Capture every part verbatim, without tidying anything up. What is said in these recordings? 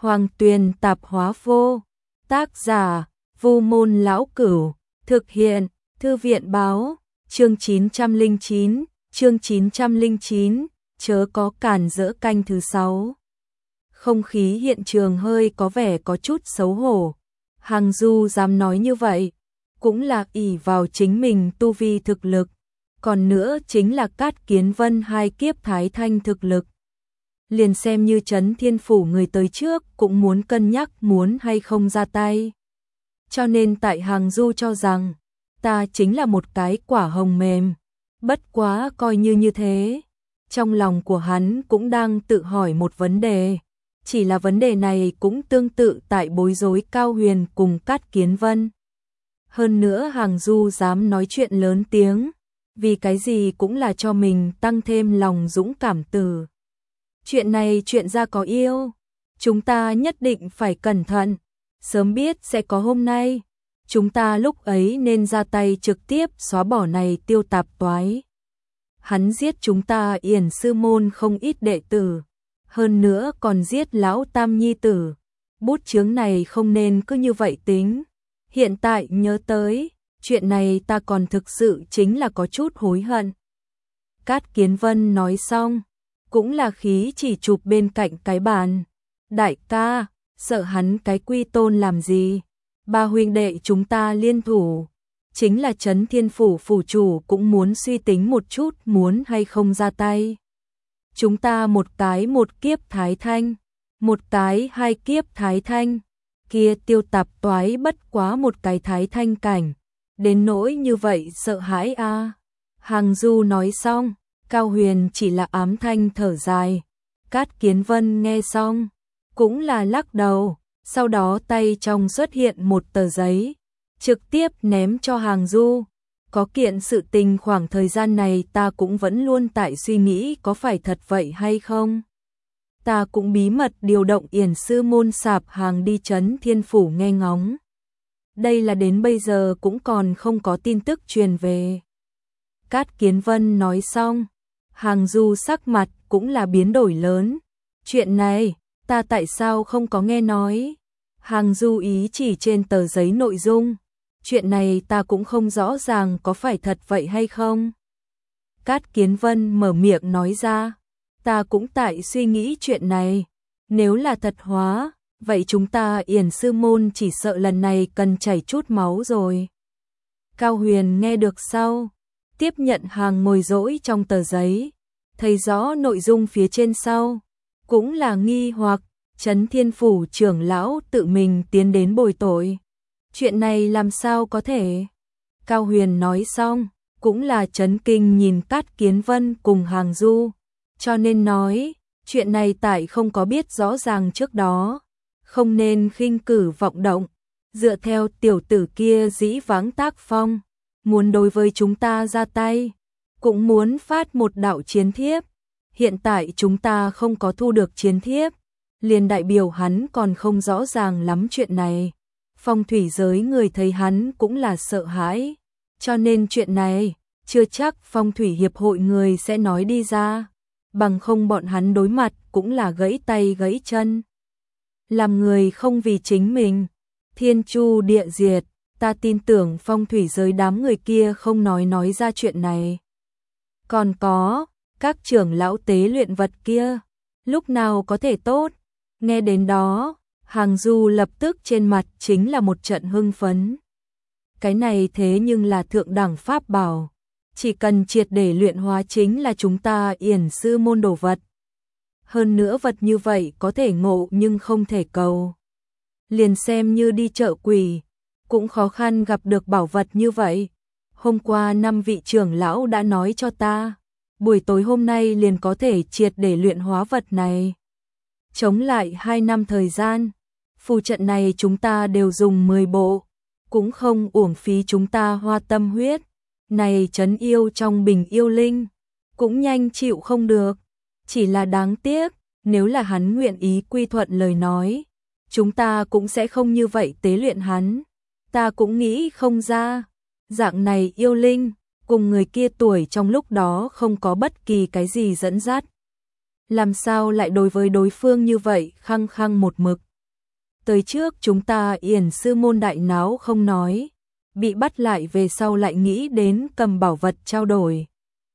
Hoàng Tuyền Tạp Hóa Vô. Tác giả: Vu Môn Lão Cửu. Thực hiện: Thư viện báo. Chương chín trăm lẻ chín, chương chín trăm lẻ chín, chớ có cản rỡ canh thứ sáu. Không khí hiện trường hơi có vẻ có chút xấu hổ. Hằng Du dám nói như vậy, cũng là ỷ vào chính mình tu vi thực lực, còn nữa chính là Cát Kiến Vân hai kiếp thái thanh thực lực. Liền xem như Trấn Thiên Phủ người tới trước cũng muốn cân nhắc muốn hay không ra tay. Cho nên tại Hằng Du cho rằng, ta chính là một cái quả hồng mềm, bất quá coi như như thế. Trong lòng của hắn cũng đang tự hỏi một vấn đề, chỉ là vấn đề này cũng tương tự tại bối rối Cao Huyền cùng Cát Kiến Vân. Hơn nữa Hằng Du dám nói chuyện lớn tiếng, vì cái gì cũng là cho mình tăng thêm lòng dũng cảm từ. Chuyện này chuyện ra có yêu, chúng ta nhất định phải cẩn thận, sớm biết sẽ có hôm nay, chúng ta lúc ấy nên ra tay trực tiếp xóa bỏ này tiêu tạp toái. Hắn giết chúng ta Yển sư môn không ít đệ tử, hơn nữa còn giết lão tam nhi tử, bút chướng này không nên cứ như vậy tính. Hiện tại nhớ tới, chuyện này ta còn thực sự chính là có chút hối hận. Cát Kiến Vân nói xong, cũng là khí chỉ chụp bên cạnh cái bàn. Đại ca, sợ hắn cái quy tôn làm gì? Ba huynh đệ chúng ta liên thủ, chính là Trấn Thiên Phủ phủ chủ cũng muốn suy tính một chút muốn hay không ra tay. Chúng ta một cái một kiếp thái thanh, một cái hai kiếp thái thanh, kia tiêu tạp toái bất quá một cái thái thanh cảnh, đến nỗi như vậy sợ hãi a. À. Hằng Du nói xong, Cao Huyền chỉ là ám thanh thở dài. Cát Kiến Vân nghe xong, cũng là lắc đầu, sau đó tay trong xuất hiện một tờ giấy, trực tiếp ném cho Hằng Du. Có kiện sự tình khoảng thời gian này ta cũng vẫn luôn tại suy nghĩ có phải thật vậy hay không. Ta cũng bí mật điều động Yển sư môn sạp hàng đi Trấn Thiên Phủ nghe ngóng. Đây là đến bây giờ cũng còn không có tin tức truyền về. Cát Kiến Vân nói xong, Hằng Du sắc mặt cũng là biến đổi lớn. Chuyện này, ta tại sao không có nghe nói? Hằng Du ý chỉ trên tờ giấy nội dung. Chuyện này ta cũng không rõ ràng có phải thật vậy hay không. Cát Kiến Vân mở miệng nói ra, ta cũng tại suy nghĩ chuyện này. Nếu là thật hóa, vậy chúng ta Yển sư môn chỉ sợ lần này cần chảy chút máu rồi. Cao Huyền nghe được sau, tiếp nhận hàng ngồi dỗi trong tờ giấy, thấy rõ nội dung phía trên sau, cũng là nghi hoặc. Trấn Thiên Phủ trưởng lão tự mình tiến đến bồi tội, chuyện này làm sao có thể? Cao Huyền nói xong, cũng là chấn kinh nhìn Cát Kiến Vân cùng Hằng Du, cho nên nói, chuyện này tại không có biết rõ ràng trước đó, không nên khinh cử vọng động. Dựa theo tiểu tử kia dĩ vãng tác phong, muốn đối với chúng ta ra tay, cũng muốn phát một đạo chiến thiếp. Hiện tại chúng ta không có thu được chiến thiếp, liền đại biểu hắn còn không rõ ràng lắm chuyện này. Phong thủy giới người thấy hắn cũng là sợ hãi, cho nên chuyện này chưa chắc phong thủy hiệp hội người sẽ nói đi ra, bằng không bọn hắn đối mặt cũng là gãy tay gãy chân. Làm người không vì chính mình, thiên chu địa diệt, ta tin tưởng phong thủy giới đám người kia không nói nói ra chuyện này. Còn có, các trưởng lão tế luyện vật kia, lúc nào có thể tốt? Nghe đến đó, Hằng Du lập tức trên mặt chính là một trận hưng phấn. Cái này thế nhưng là thượng đẳng pháp bảo, chỉ cần triệt để luyện hóa chính là chúng ta Yển sư môn đồ vật. Hơn nữa vật như vậy có thể ngộ nhưng không thể cầu. Liền xem như đi chợ quỷ, cũng khó khăn gặp được bảo vật như vậy. Hôm qua năm vị trưởng lão đã nói cho ta, buổi tối hôm nay liền có thể triệt để luyện hóa vật này. Chống lại hai năm thời gian, phù trận này chúng ta đều dùng mười bộ, cũng không uổng phí chúng ta hoa tâm huyết. Này trấn yêu trong bình yêu linh, cũng nhanh chịu không được. Chỉ là đáng tiếc, nếu là hắn nguyện ý quy thuận lời nói, chúng ta cũng sẽ không như vậy tế luyện hắn. Ta cũng nghĩ không ra, dạng này yêu linh, cùng người kia tuổi trong lúc đó không có bất kỳ cái gì dẫn dắt. Làm sao lại đối với đối phương như vậy khăng khăng một mực. tới trước chúng ta Yển sư môn đại náo không nói, bị bắt lại về sau lại nghĩ đến cầm bảo vật trao đổi.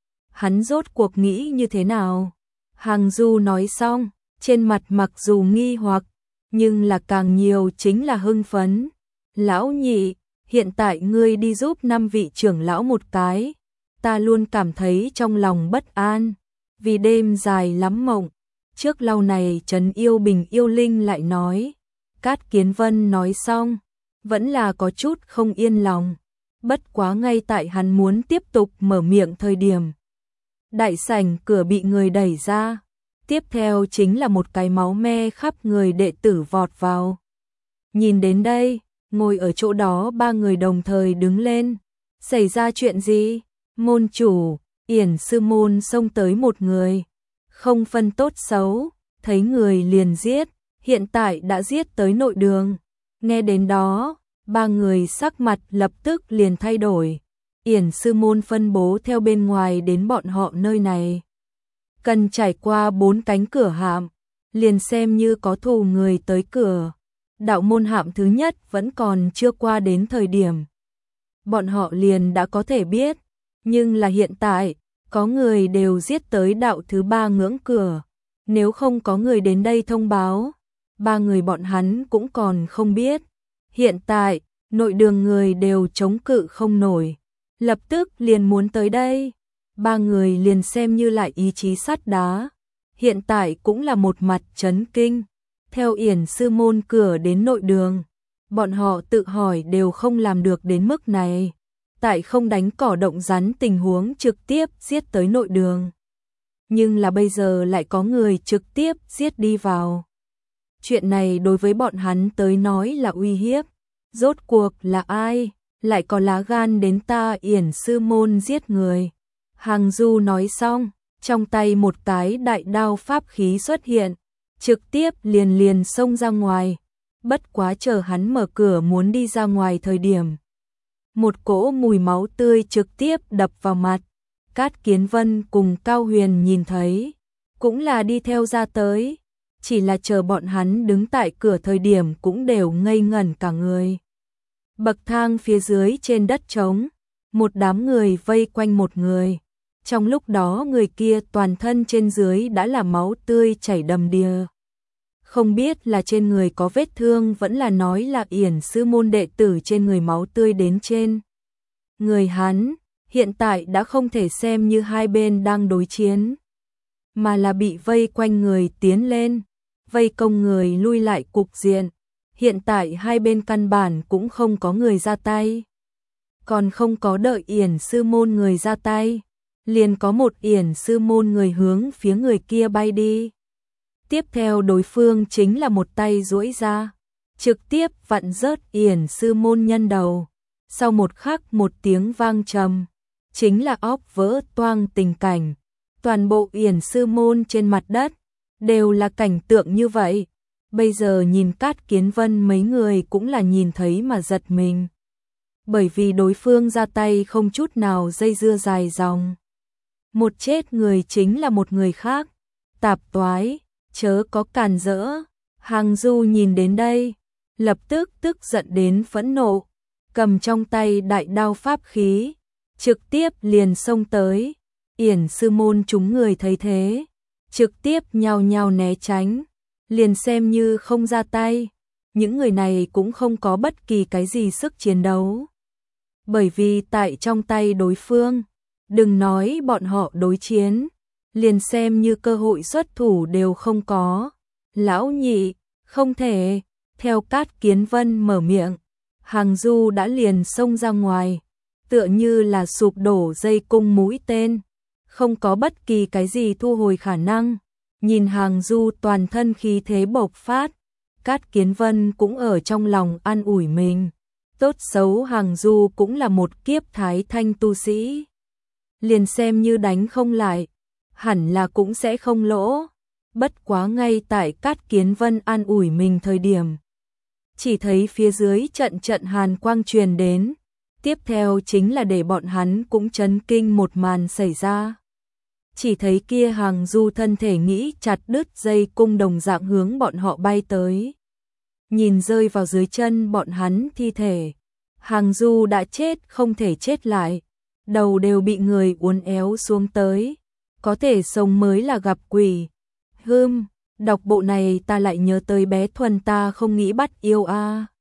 Hắn rốt cuộc nghĩ như thế nào? Hàng Du nói xong, trên mặt mặc dù nghi hoặc, nhưng là càng nhiều chính là hưng phấn. Lão nhị, hiện tại ngươi đi giúp năm vị trưởng lão một cái, ta luôn cảm thấy trong lòng bất an, vì đêm dài lắm mộng. Trước lâu này Trấn Yêu Bình yêu linh lại nói, Cát Kiến Vân nói xong, vẫn là có chút không yên lòng, bất quá ngay tại hắn muốn tiếp tục mở miệng thời điểm. Đại sảnh cửa bị người đẩy ra, tiếp theo chính là một cái máu me khắp người đệ tử vọt vào. Nhìn đến đây, ngồi ở chỗ đó ba người đồng thời đứng lên, xảy ra chuyện gì? Môn chủ, Yển sư môn xông tới một người, không phân tốt xấu, thấy người liền giết, hiện tại đã giết tới nội đường. Nghe đến đó, ba người sắc mặt lập tức liền thay đổi. Yển sư môn phân bố theo bên ngoài đến bọn họ nơi này, cần trải qua bốn cánh cửa hạm, liền xem như có thù người tới cửa. Đạo môn hạm thứ nhất vẫn còn chưa qua đến thời điểm, bọn họ liền đã có thể biết, nhưng là hiện tại, có người đều giết tới đạo thứ ba ngưỡng cửa, nếu không có người đến đây thông báo, ba người bọn hắn cũng còn không biết. Hiện tại, nội đường người đều chống cự không nổi, lập tức liền muốn tới đây, ba người liền xem như lại ý chí sắt đá, hiện tại cũng là một mặt chấn kinh. Theo Yển sư môn cửa đến nội đường, bọn họ tự hỏi đều không làm được đến mức này, tại không đánh cỏ động rắn tình huống trực tiếp giết tới nội đường. Nhưng là bây giờ lại có người trực tiếp giết đi vào. Chuyện này đối với bọn hắn tới nói là uy hiếp, rốt cuộc là ai, lại có lá gan đến ta Yển sư môn giết người. Hàng Du nói xong, trong tay một cái đại đao pháp khí xuất hiện, trực tiếp liền liền xông ra ngoài, bất quá chờ hắn mở cửa muốn đi ra ngoài thời điểm. Một cỗ mùi máu tươi trực tiếp đập vào mặt, Cát Kiến Vân cùng Cao Huyền nhìn thấy, cũng là đi theo ra tới, chỉ là chờ bọn hắn đứng tại cửa thời điểm cũng đều ngây ngẩn cả người. Bậc thang phía dưới trên đất trống, một đám người vây quanh một người. Trong lúc đó người kia toàn thân trên dưới đã là máu tươi chảy đầm đìa. Không biết là trên người có vết thương vẫn là nói là Yển sư môn đệ tử trên người máu tươi đến trên. Người hắn, hiện tại đã không thể xem như hai bên đang đối chiến, mà là bị vây quanh người tiến lên, vây công người lui lại cục diện. Hiện tại hai bên căn bản cũng không có người ra tay. Còn không có đợi Yển sư môn người ra tay, liền có một Yển sư môn người hướng phía người kia bay đi. Tiếp theo đối phương chính là một tay duỗi ra, trực tiếp vặn rớt Yển sư môn nhân đầu. Sau một khắc một tiếng vang trầm, chính là óc vỡ toang tình cảnh. Toàn bộ Yển sư môn trên mặt đất đều là cảnh tượng như vậy. Bây giờ nhìn Cát Kiến Vân mấy người cũng là nhìn thấy mà giật mình. Bởi vì đối phương ra tay không chút nào dây dưa dài dòng. Một chết người chính là một người khác. Tạp toái, chớ có càn rỡ. Hàng Du nhìn đến đây, lập tức tức giận đến phẫn nộ, cầm trong tay đại đao pháp khí, trực tiếp liền xông tới. Yển sư môn chúng người thấy thế, trực tiếp nhao nhao né tránh, liền xem như không ra tay. Những người này cũng không có bất kỳ cái gì sức chiến đấu. Bởi vì tại trong tay đối phương, đừng nói bọn họ đối chiến, liền xem như cơ hội xuất thủ đều không có. Lão nhị, không thể. Theo Cát Kiến Vân mở miệng, Hàng Du đã liền xông ra ngoài, tựa như là sụp đổ dây cung mũi tên, không có bất kỳ cái gì thu hồi khả năng. Nhìn Hàng Du toàn thân khí thế bộc phát, Cát Kiến Vân cũng ở trong lòng an ủi mình. Tốt xấu Hàng Du cũng là một kiếp thái thanh tu sĩ, liền xem như đánh không lại, hẳn là cũng sẽ không lỗ. Bất quá ngay tại Cát Kiến Vân an ủi mình thời điểm, chỉ thấy phía dưới trận trận hàn quang truyền đến, tiếp theo chính là để bọn hắn cũng chấn kinh một màn xảy ra. Chỉ thấy kia Hàng Du thân thể nghĩ chặt đứt dây cung đồng dạng hướng bọn họ bay tới. nhìn rơi vào dưới chân bọn hắn thi thể. Hàng Du đã chết không thể chết lại, đầu đều bị người uốn éo xuống tới, có thể sống mới là gặp quỷ. Hưm, đọc bộ này ta lại nhớ tới bé Thuần ta không nghĩ bắt yêu a. À.